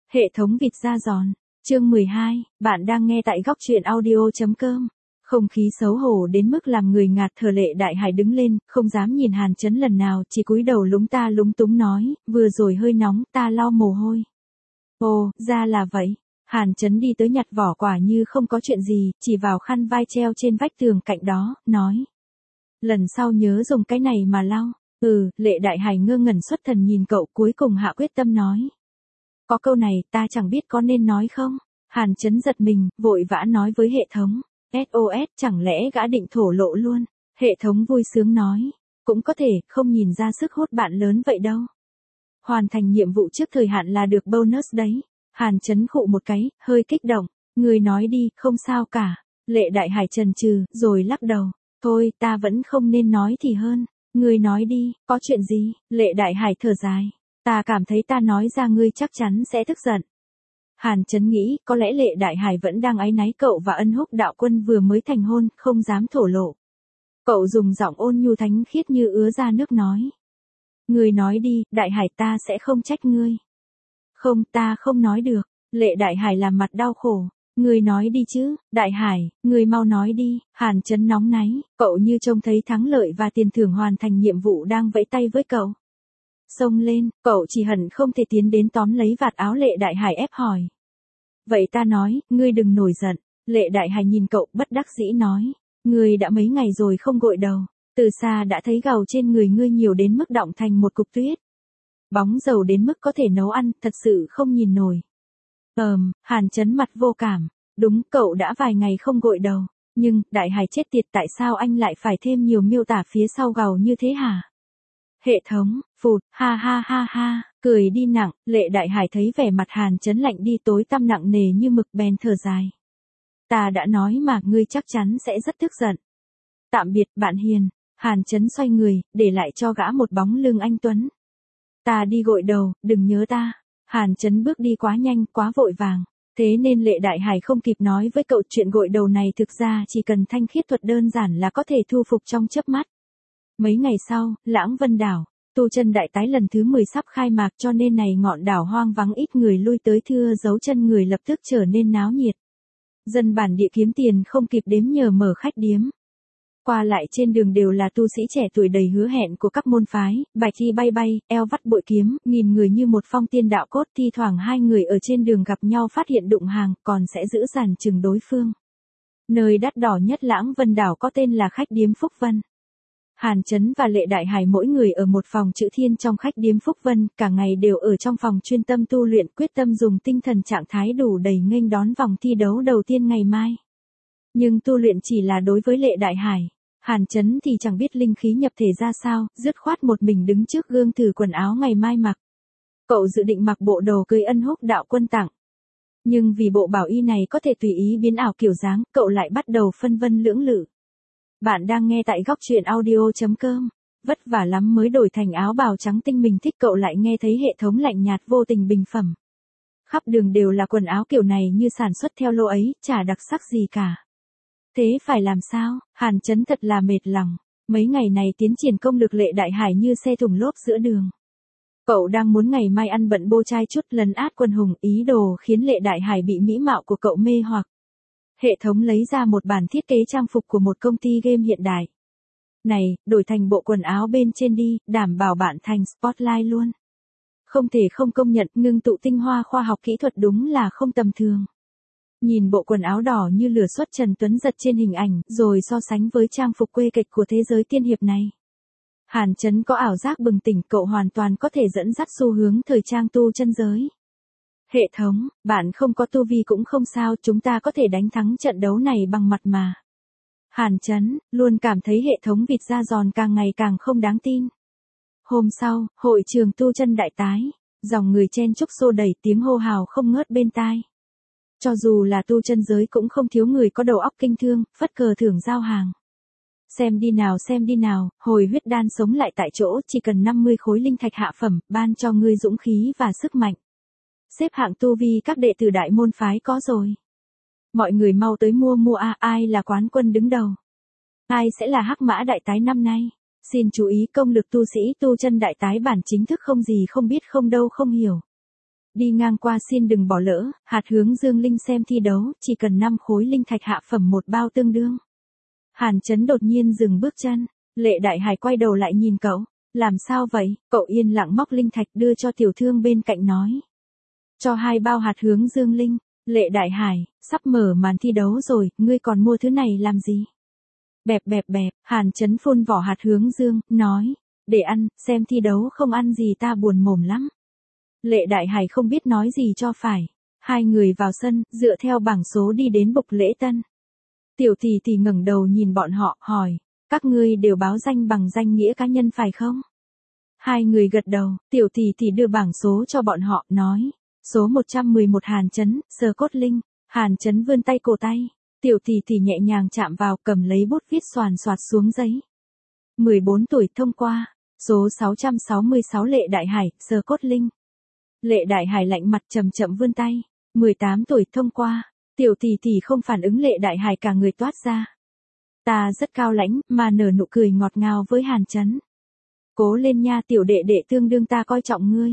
Hệ thống vịt da giòn. Chương 12, bạn đang nghe tại góc truyện audio.com. Không khí xấu hổ đến mức làm người ngạt thở. Lệ Đại Hải đứng lên, không dám nhìn Hàn Chấn lần nào, chỉ cúi đầu lúng ta lúng túng nói, vừa rồi hơi nóng, ta lau mồ hôi. Ồ, ra là vậy. Hàn Chấn đi tới nhặt vỏ quả như không có chuyện gì, chỉ vào khăn vai treo trên vách tường cạnh đó, nói. Lần sau nhớ dùng cái này mà lau. Lệ Đại Hải ngơ ngẩn xuất thần nhìn cậu, cuối cùng hạ quyết tâm nói. Có câu này ta chẳng biết có nên nói không? Hàn Chấn giật mình, vội vã nói với hệ thống. SOS, chẳng lẽ gã định thổ lộ luôn? Hệ thống vui sướng nói. Cũng có thể, không nhìn ra sức hút bạn lớn vậy đâu. Hoàn thành nhiệm vụ trước thời hạn là được bonus đấy. Hàn Chấn khụ một cái, hơi kích động. Người nói đi, không sao cả. Lệ Đại Hải chần chừ, rồi lắc đầu. Thôi, ta vẫn không nên nói thì hơn. Người nói đi, có chuyện gì? Lệ Đại Hải thở dài. Ta cảm thấy ta nói ra ngươi chắc chắn sẽ tức giận. Hàn Chấn nghĩ, có lẽ Lệ Đại Hải vẫn đang áy náy cậu và Ân Húc đạo quân vừa mới thành hôn, không dám thổ lộ. Cậu dùng giọng ôn nhu thánh khiết như ứa ra nước nói. Ngươi nói đi, Đại Hải, ta sẽ không trách ngươi. Không, ta không nói được. Lệ Đại Hải làm mặt đau khổ. Ngươi nói đi chứ, Đại Hải, ngươi mau nói đi. Hàn Chấn nóng náy, cậu như trông thấy thắng lợi và tiền thưởng hoàn thành nhiệm vụ đang vẫy tay với cậu. Xông lên, cậu chỉ hận không thể tiến đến tóm lấy vạt áo Lệ Đại Hải ép hỏi. Vậy ta nói, ngươi đừng nổi giận. Lệ Đại Hải nhìn cậu bất đắc dĩ nói. Ngươi đã mấy ngày rồi không gội đầu. Từ xa đã thấy gầu trên người ngươi nhiều đến mức đọng thành một cục tuyết. Bóng dầu đến mức có thể nấu ăn, thật sự không nhìn nổi. Hàn Chấn mặt vô cảm. Đúng, cậu đã vài ngày không gội đầu. Nhưng, Đại Hải chết tiệt, tại sao anh lại phải thêm nhiều miêu tả phía sau gầu như thế hả? Hệ thống, phụt, ha ha ha ha, cười đi nặng. Lệ Đại Hải thấy vẻ mặt Hàn Chấn lạnh đi tối tăm nặng nề như mực bèn thở dài. Ta đã nói mà, ngươi chắc chắn sẽ rất tức giận. Tạm biệt, bạn hiền. Hàn Chấn xoay người, để lại cho gã một bóng lưng anh tuấn. Ta đi gội đầu, đừng nhớ ta. Hàn Chấn bước đi quá nhanh, quá vội vàng. Thế nên Lệ Đại Hải không kịp nói với cậu chuyện gội đầu này, thực ra chỉ cần thanh khiết thuật đơn giản là có thể thu phục trong chớp mắt. Mấy ngày sau, Lãng Vân đảo, tu chân đại tái lần thứ 10 sắp khai mạc, cho nên này ngọn đảo hoang vắng ít người lui tới, thưa dấu chân người lập tức trở nên náo nhiệt. Dân bản địa kiếm tiền không kịp đếm nhờ mở khách điếm. Qua lại trên đường đều là tu sĩ trẻ tuổi đầy hứa hẹn của các môn phái, bạch y bay bay, eo vắt bội kiếm, nhìn người như một phong tiên đạo cốt. Thi thoảng hai người ở trên đường gặp nhau phát hiện đụng hàng, còn sẽ giữ dàn chừng đối phương. Nơi đắt đỏ nhất Lãng Vân đảo có tên là khách điếm Phúc Vân. Hàn Chấn và Lệ Đại Hải mỗi người ở một phòng chữ thiên trong khách điếm Phúc Vân, cả ngày đều ở trong phòng chuyên tâm tu luyện, quyết tâm dùng tinh thần trạng thái đủ đầy nghênh đón vòng thi đấu đầu tiên ngày mai. Nhưng tu luyện chỉ là đối với Lệ Đại Hải. Hàn Chấn thì chẳng biết linh khí nhập thể ra sao, dứt khoát một mình đứng trước gương thử quần áo ngày mai mặc. Cậu dự định mặc bộ đồ cưới Ân Húc đạo quân tặng. Nhưng vì bộ bảo y này có thể tùy ý biến ảo kiểu dáng, cậu lại bắt đầu phân vân lưỡng lự. Bạn đang nghe tại góc truyện audio.com. Vất vả lắm mới đổi thành áo bào trắng tinh mình thích, cậu lại nghe thấy hệ thống lạnh nhạt vô tình bình phẩm. Khắp đường đều là quần áo kiểu này, như sản xuất theo lô ấy, chả đặc sắc gì cả. Thế phải làm sao? Hàn Chấn thật là mệt lòng. Mấy ngày này tiến triển công lực Lệ Đại Hải như xe thùng lốp giữa đường. Cậu đang muốn ngày mai ăn bận bô trai chút, lấn át quân hùng, ý đồ khiến Lệ Đại Hải bị mỹ mạo của cậu mê hoặc. Hệ thống lấy ra một bản thiết kế trang phục của một công ty game hiện đại. Này, đổi thành bộ quần áo bên trên đi, đảm bảo bạn thành spotlight luôn. Không thể không công nhận, ngưng tụ tinh hoa khoa học kỹ thuật đúng là không tầm thường. Nhìn bộ quần áo đỏ như lửa xuất Trần Tuấn Giật trên hình ảnh, rồi so sánh với trang phục quê kịch của thế giới tiên hiệp này. Hàn Chấn có ảo giác bừng tỉnh, cậu hoàn toàn có thể dẫn dắt xu hướng thời trang tu chân giới. Hệ thống, bạn không có tu vi cũng không sao, chúng ta có thể đánh thắng trận đấu này bằng mặt mà. Hàn Chấn, luôn cảm thấy hệ thống vịt da giòn càng ngày càng không đáng tin. Hôm sau, hội trường tu chân đại tái, dòng người chen chúc xô đẩy, tiếng hô hào không ngớt bên tai. Cho dù là tu chân giới cũng không thiếu người có đầu óc kinh thương, phất cờ thưởng giao hàng. Xem đi nào, hồi huyết đan sống lại tại chỗ, chỉ cần 50 khối linh thạch hạ phẩm, ban cho ngươi dũng khí và sức mạnh. Xếp hạng tu vi các đệ tử đại môn phái có rồi. Mọi người mau tới mua ai là quán quân đứng đầu. Ai sẽ là hắc mã đại tái năm nay. Xin chú ý, công lực tu sĩ tu chân đại tái bản chính thức không gì không biết, không đâu không hiểu. Đi ngang qua xin đừng bỏ lỡ, Hạt Hướng Dương Linh xem thi đấu, chỉ cần 5 khối linh thạch hạ phẩm một bao tương đương. Hàn Chấn đột nhiên dừng bước chân, Lệ Đại Hải quay đầu lại nhìn cậu, làm sao vậy? Cậu yên lặng móc linh thạch đưa cho tiểu thương bên cạnh nói. Cho 2 bao Hạt Hướng Dương Linh. Lệ Đại Hải, sắp mở màn thi đấu rồi, ngươi còn mua thứ này làm gì? Bẹp bẹp bẹp, Hàn Chấn phun vỏ Hạt Hướng Dương, nói, để ăn, xem thi đấu không ăn gì ta buồn mồm lắm. Lệ Đại Hải không biết nói gì cho phải. Hai người vào sân, dựa theo bảng số đi đến bục lễ tân. Tiểu tỷ tỷ ngẩng đầu nhìn bọn họ, hỏi, các ngươi đều báo danh bằng danh nghĩa cá nhân phải không? Hai người gật đầu, tiểu tỷ tỷ đưa bảng số cho bọn họ, nói, số 111 Hàn Chấn, sờ cốt linh. Hàn Chấn vươn tay cổ tay, tiểu tỷ tỷ nhẹ nhàng chạm vào, cầm lấy bút viết xoàn xoạt xuống giấy. 14 tuổi thông qua, số 666 Lệ Đại Hải, sờ cốt linh. Lệ Đại Hải lạnh mặt chậm chậm vươn tay, 18 tuổi thông qua, tiểu tỷ tỷ không phản ứng Lệ Đại Hải cả người toát ra. Ta rất cao lãnh, mà nở nụ cười ngọt ngào với Hàn Chấn. Cố lên nha tiểu đệ đệ tương đương ta coi trọng ngươi.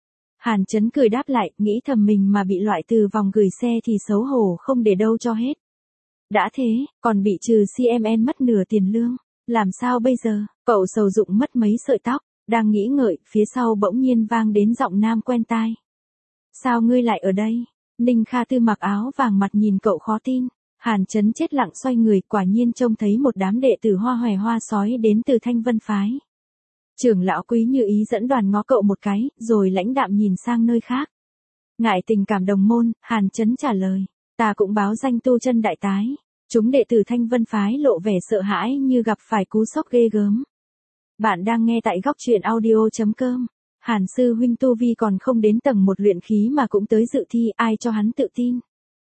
Hàn Chấn cười đáp lại, nghĩ thầm mình mà bị loại từ vòng gửi xe thì xấu hổ không để đâu cho hết. Đã thế, còn bị trừ CMN mất nửa tiền lương. Làm sao bây giờ? Cậu sầu dụng mất mấy sợi tóc, đang nghĩ ngợi, phía sau bỗng nhiên vang đến giọng nam quen tai. Sao ngươi lại ở đây? Ninh Kha Tư mặc áo vàng mặt nhìn cậu khó tin. Hàn Chấn chết lặng xoay người, quả nhiên trông thấy một đám đệ tử hoa hòe hoa sói đến từ Thanh Vân Phái. Trưởng lão Quý Như Ý dẫn đoàn ngó cậu một cái, rồi lãnh đạm nhìn sang nơi khác. Ngại tình cảm đồng môn, Hàn Chấn trả lời, ta cũng báo danh tu chân đại tái. Chúng đệ tử Thanh Vân Phái lộ vẻ sợ hãi như gặp phải cú sốc ghê gớm. Bạn đang nghe tại góc truyện audio.com. Hàn sư huynh tu vi còn không đến tầng 1 luyện khí mà cũng tới dự thi, ai cho hắn tự tin.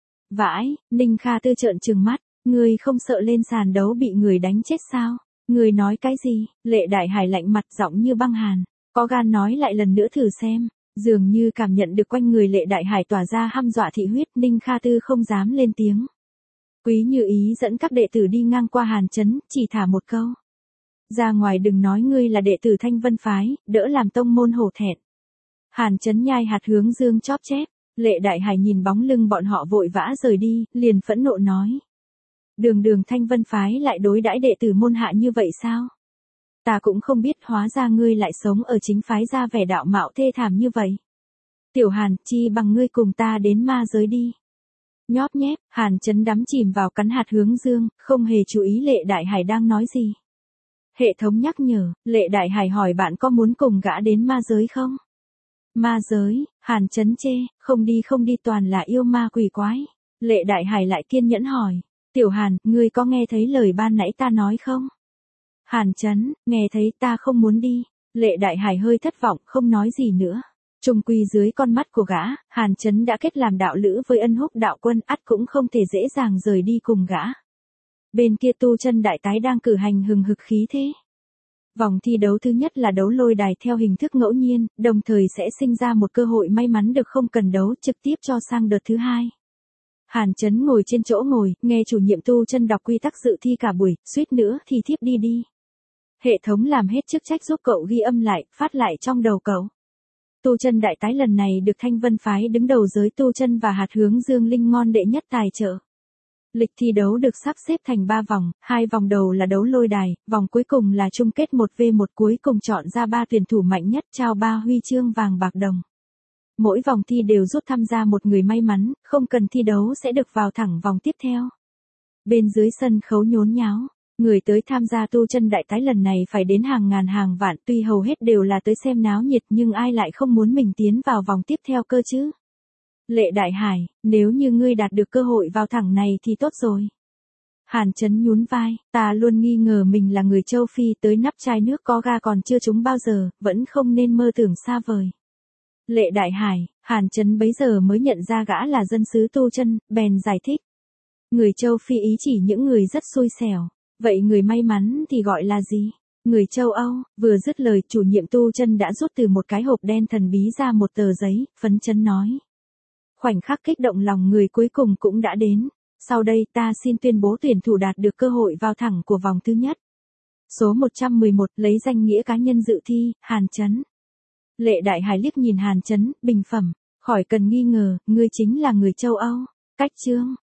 Vãi, Ninh Kha Tư trợn trừng mắt, ngươi không sợ lên sàn đấu bị người đánh chết sao? Ngươi nói cái gì? Lệ Đại Hải lạnh mặt giọng như băng hàn, có gan nói lại lần nữa thử xem. Dường như cảm nhận được quanh người Lệ Đại Hải tỏa ra hăm dọa thị huyết, Ninh Kha Tư không dám lên tiếng. Quý Như Ý dẫn các đệ tử đi ngang qua Hàn Chấn, chỉ thả một câu. Ra ngoài đừng nói ngươi là đệ tử Thanh Vân Phái, đỡ làm tông môn hổ thẹn. Hàn Chấn nhai Hạt Hướng Dương chóp chép, Lệ Đại Hải nhìn bóng lưng bọn họ vội vã rời đi, liền phẫn nộ nói. Đường đường Thanh Vân Phái lại đối đãi đệ tử môn hạ như vậy sao? Ta cũng không biết hóa ra ngươi lại sống ở chính phái ra vẻ đạo mạo thê thảm như vậy. Tiểu Hàn, chi bằng ngươi cùng ta đến ma giới đi. Nhóp nhép, Hàn Chấn đắm chìm vào cắn Hạt Hướng Dương, không hề chú ý Lệ Đại Hải đang nói gì. Hệ thống nhắc nhở, Lệ Đại Hải hỏi bạn có muốn cùng gã đến ma giới không? Ma giới, Hàn Chấn chê, không đi toàn là yêu ma quỷ quái. Lệ Đại Hải lại kiên nhẫn hỏi, Tiểu Hàn, ngươi có nghe thấy lời ban nãy ta nói không? Hàn Chấn, nghe thấy, ta không muốn đi. Lệ Đại Hải hơi thất vọng, không nói gì nữa. Trung quy dưới con mắt của gã, Hàn Chấn đã kết làm đạo lữ với Ân Húc đạo quân, ắt cũng không thể dễ dàng rời đi cùng gã. Bên kia tu chân đại tái đang cử hành hừng hực khí thế. Vòng thi đấu thứ nhất là đấu lôi đài theo hình thức ngẫu nhiên, đồng thời sẽ sinh ra một cơ hội may mắn được không cần đấu trực tiếp cho sang đợt thứ hai. Hàn Chấn ngồi trên chỗ ngồi, nghe chủ nhiệm tu chân đọc quy tắc dự thi cả buổi, suýt nữa thì thiếp đi. Hệ thống làm hết chức trách giúp cậu ghi âm lại, phát lại trong đầu cậu. Tu chân đại tái lần này được Thanh Vân Phái đứng đầu giới tu chân và Hạt Hướng Dương Linh ngon đệ nhất tài trợ. Lịch thi đấu được sắp xếp thành 3 vòng, 2 vòng đầu là đấu lôi đài, vòng cuối cùng là chung kết 1v1 cuối cùng chọn ra 3 tuyển thủ mạnh nhất trao 3 huy chương vàng bạc đồng. Mỗi vòng thi đều rút tham gia một người may mắn, không cần thi đấu sẽ được vào thẳng vòng tiếp theo. Bên dưới sân khấu nhốn nháo, người tới tham gia tu chân đại tái lần này phải đến hàng ngàn hàng vạn, tuy hầu hết đều là tới xem náo nhiệt nhưng ai lại không muốn mình tiến vào vòng tiếp theo cơ chứ. Lệ Đại Hải, nếu như ngươi đạt được cơ hội vào thẳng này thì tốt rồi. Hàn Chấn nhún vai, ta luôn nghi ngờ mình là người châu Phi, tới nắp chai nước có ga còn chưa trúng bao giờ, vẫn không nên mơ tưởng xa vời. Lệ Đại Hải, Hàn Chấn bấy giờ mới nhận ra gã là dân xứ tu chân, bèn giải thích. Người châu Phi ý chỉ những người rất xui xẻo, vậy người may mắn thì gọi là gì? Người châu Âu. Vừa dứt lời, chủ nhiệm tu chân đã rút từ một cái hộp đen thần bí ra một tờ giấy, phấn chấn nói. Khoảnh khắc kích động lòng người cuối cùng cũng đã đến. Sau đây ta xin tuyên bố tuyển thủ đạt được cơ hội vào thẳng của vòng thứ nhất. Số 111 lấy danh nghĩa cá nhân dự thi, Hàn Chấn. Lệ Đại Hải liếc nhìn Hàn Chấn, bình phẩm, Khỏi cần nghi ngờ, ngươi chính là người châu Âu. Cách chương